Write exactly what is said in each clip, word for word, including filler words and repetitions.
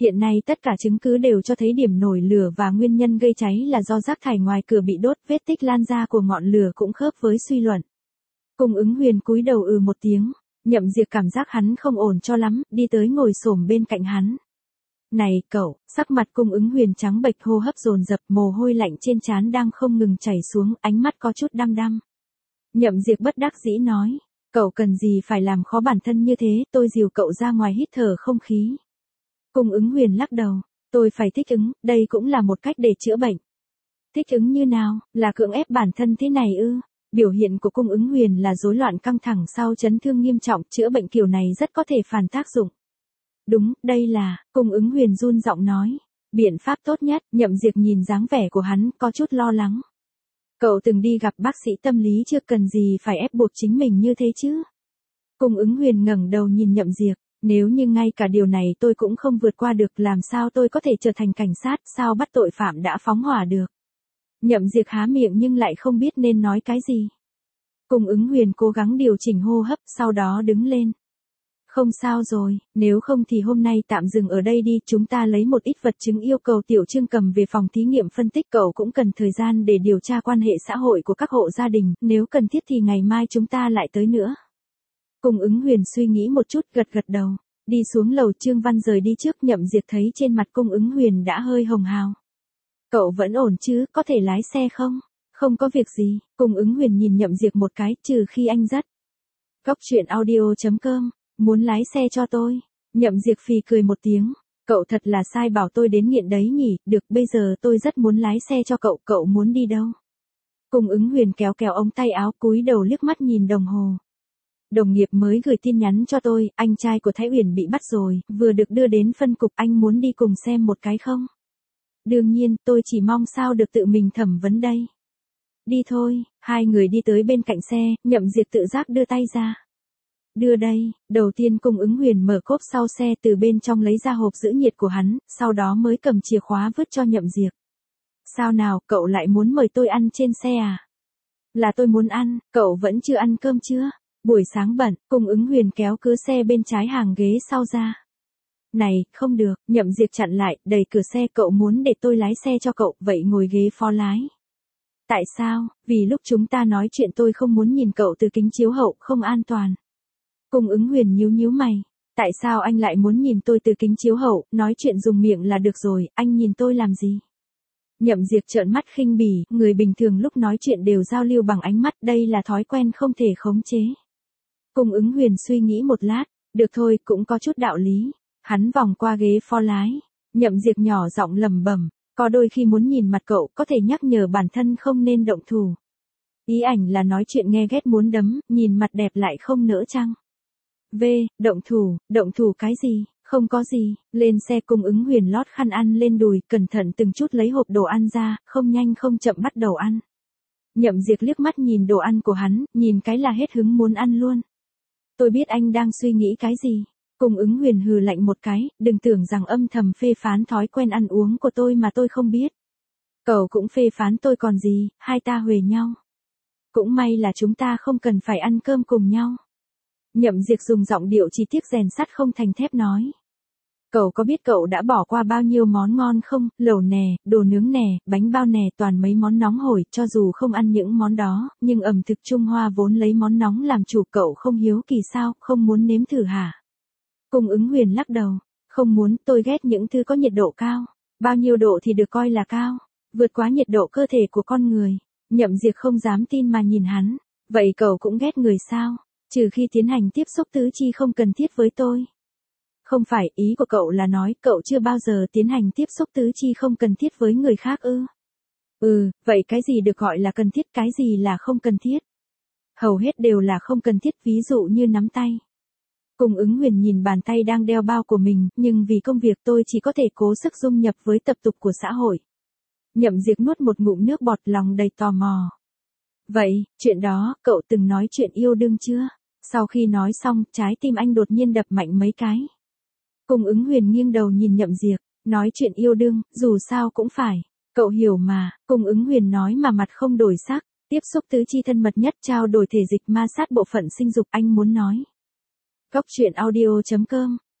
Hiện nay tất cả chứng cứ đều cho thấy điểm nổi lửa và nguyên nhân gây cháy là do rác thải ngoài cửa bị đốt, vết tích lan ra của ngọn lửa cũng khớp với suy luận. Cung Ứng Huyền cúi đầu ừ một tiếng, Nhậm Diệt cảm giác hắn không ổn cho lắm, đi tới ngồi xổm bên cạnh hắn. Này cậu, sắc mặt Cung Ứng Huyền trắng bệch, hô hấp dồn dập, mồ hôi lạnh trên trán đang không ngừng chảy xuống, ánh mắt có chút đăm đăm. Nhậm Diệt bất đắc dĩ nói, cậu cần gì phải làm khó bản thân như thế, tôi dìu cậu ra ngoài hít thở không khí. Cung Ứng Huyền lắc đầu, tôi phải thích ứng, đây cũng là một cách để chữa bệnh. Thích ứng như nào, là cưỡng ép bản thân thế này ư? Biểu hiện của Cung Ứng Huyền là rối loạn căng thẳng sau chấn thương nghiêm trọng, chữa bệnh kiểu này rất có thể phản tác dụng. Đúng, đây là, Cung Ứng Huyền run giọng nói, biện pháp tốt nhất. Nhậm Diệt nhìn dáng vẻ của hắn, có chút lo lắng. Cậu từng đi gặp bác sĩ tâm lý chưa, cần gì phải ép buộc chính mình như thế chứ? Cung Ứng Huyền ngẩng đầu nhìn Nhậm Diệt, nếu như ngay cả điều này tôi cũng không vượt qua được, làm sao tôi có thể trở thành cảnh sát, sao bắt tội phạm đã phóng hỏa được? Nhậm Diệt há miệng nhưng lại không biết nên nói cái gì. Cung Ứng Huyền cố gắng điều chỉnh hô hấp, sau đó đứng lên. Không sao rồi, nếu không thì hôm nay tạm dừng ở đây đi, chúng ta lấy một ít vật chứng yêu cầu Tiểu Trương cầm về phòng thí nghiệm phân tích, cậu cũng cần thời gian để điều tra quan hệ xã hội của các hộ gia đình, nếu cần thiết thì ngày mai chúng ta lại tới nữa. Cung Ứng Huyền suy nghĩ một chút, gật gật đầu, đi xuống lầu. Trương Văn rời đi trước, Nhậm Diệt thấy trên mặt Cung Ứng Huyền đã hơi hồng hào. Cậu vẫn ổn chứ, có thể lái xe không? Không có việc gì. Cung Ứng Huyền nhìn Nhậm Diệt một cái, trừ khi anh dắt. Góc truyện audio chấm com, muốn lái xe cho tôi. Nhậm Diệt phì cười một tiếng, cậu thật là sai bảo tôi đến nghiện đấy nhỉ, được, bây giờ tôi rất muốn lái xe cho cậu, cậu muốn đi đâu? Cung Ứng Huyền kéo kéo ống tay áo, cúi đầu liếc mắt nhìn đồng hồ. Đồng nghiệp mới gửi tin nhắn cho tôi, anh trai của Thái Uyển bị bắt rồi, vừa được đưa đến phân cục, anh muốn đi cùng xem một cái không? Đương nhiên, tôi chỉ mong sao được tự mình thẩm vấn đây. Đi thôi. Hai người đi tới bên cạnh xe, Nhậm Diệt tự giác đưa tay ra. Đưa đây. Đầu tiên Cung Ứng Huyền mở cốp sau xe, từ bên trong lấy ra hộp giữ nhiệt của hắn, sau đó mới cầm chìa khóa vứt cho Nhậm Diệt. Sao nào, cậu lại muốn mời tôi ăn trên xe à? Là tôi muốn ăn, cậu vẫn chưa ăn cơm chưa? Buổi sáng bận. Cung Ứng Huyền kéo cửa xe bên trái hàng ghế sau ra. Này, không được, Nhậm Diệt chặn lại, đẩy cửa xe, cậu muốn để tôi lái xe cho cậu, vậy ngồi ghế phó lái. Tại sao? Vì lúc chúng ta nói chuyện tôi không muốn nhìn cậu từ kính chiếu hậu, không an toàn. Cung Ứng Huyền nhíu nhíu mày. Tại sao anh lại muốn nhìn tôi từ kính chiếu hậu, nói chuyện dùng miệng là được rồi, anh nhìn tôi làm gì? Nhậm Diệt trợn mắt khinh bỉ, người bình thường lúc nói chuyện đều giao lưu bằng ánh mắt, đây là thói quen không thể khống chế. Cung Ứng Huyền suy nghĩ một lát, được thôi, cũng có chút đạo lý. Hắn vòng qua ghế phó lái, Nhậm Diệt nhỏ giọng lẩm bẩm, có đôi khi muốn nhìn mặt cậu, có thể nhắc nhở bản thân không nên động thủ. Ý ảnh là nói chuyện nghe ghét muốn đấm, nhìn mặt đẹp lại không nỡ chăng? V, động thủ, động thủ cái gì? Không có gì. Lên xe, Cung Ứng Huyền lót khăn ăn lên đùi, cẩn thận từng chút lấy hộp đồ ăn ra, không nhanh không chậm bắt đầu ăn. Nhậm Diệt liếc mắt nhìn đồ ăn của hắn, nhìn cái là hết hứng muốn ăn luôn. Tôi biết anh đang suy nghĩ cái gì. Cung Ứng Huyền hừ lạnh một cái, đừng tưởng rằng âm thầm phê phán thói quen ăn uống của tôi mà tôi không biết. Cậu cũng phê phán tôi còn gì, hai ta huề nhau. Cũng may là chúng ta không cần phải ăn cơm cùng nhau. Nhậm Diệt dùng giọng điệu chi tiết rèn sắt không thành thép nói. Cậu có biết cậu đã bỏ qua bao nhiêu món ngon không, lẩu nè, đồ nướng nè, bánh bao nè, toàn mấy món nóng hổi, cho dù không ăn những món đó, nhưng ẩm thực Trung Hoa vốn lấy món nóng làm chủ, cậu không hiếu kỳ sao, không muốn nếm thử hả? Cung Ứng Huyền lắc đầu, không muốn, tôi ghét những thứ có nhiệt độ cao. Bao nhiêu độ thì được coi là cao? Vượt quá nhiệt độ cơ thể của con người. Nhậm Diệt không dám tin mà nhìn hắn, vậy cậu cũng ghét người sao? Trừ khi tiến hành tiếp xúc tứ chi không cần thiết với tôi. Không phải, ý của cậu là nói cậu chưa bao giờ tiến hành tiếp xúc tứ chi không cần thiết với người khác ư? Ừ, vậy cái gì được gọi là cần thiết, cái gì là không cần thiết? Hầu hết đều là không cần thiết, ví dụ như nắm tay. Cung Ứng Huyền nhìn bàn tay đang đeo bao của mình, nhưng vì công việc tôi chỉ có thể cố sức dung nhập với tập tục của xã hội. Nhậm Diệt nuốt một ngụm nước bọt, lòng đầy tò mò. Vậy, chuyện đó, cậu từng nói chuyện yêu đương chưa? Sau khi nói xong, trái tim anh đột nhiên đập mạnh mấy cái. Cung Ứng Huyền nghiêng đầu nhìn Nhậm Diệt, nói chuyện yêu đương, dù sao cũng phải. Cậu hiểu mà, Cung Ứng Huyền nói mà mặt không đổi sắc, tiếp xúc tứ chi thân mật nhất, trao đổi thể dịch, ma sát bộ phận sinh dục, anh muốn nói. Góc truyện audio chấm com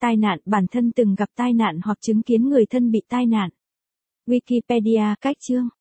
Tai nạn, bản thân từng gặp tai nạn hoặc chứng kiến người thân bị tai nạn. Wikipedia, cách chương.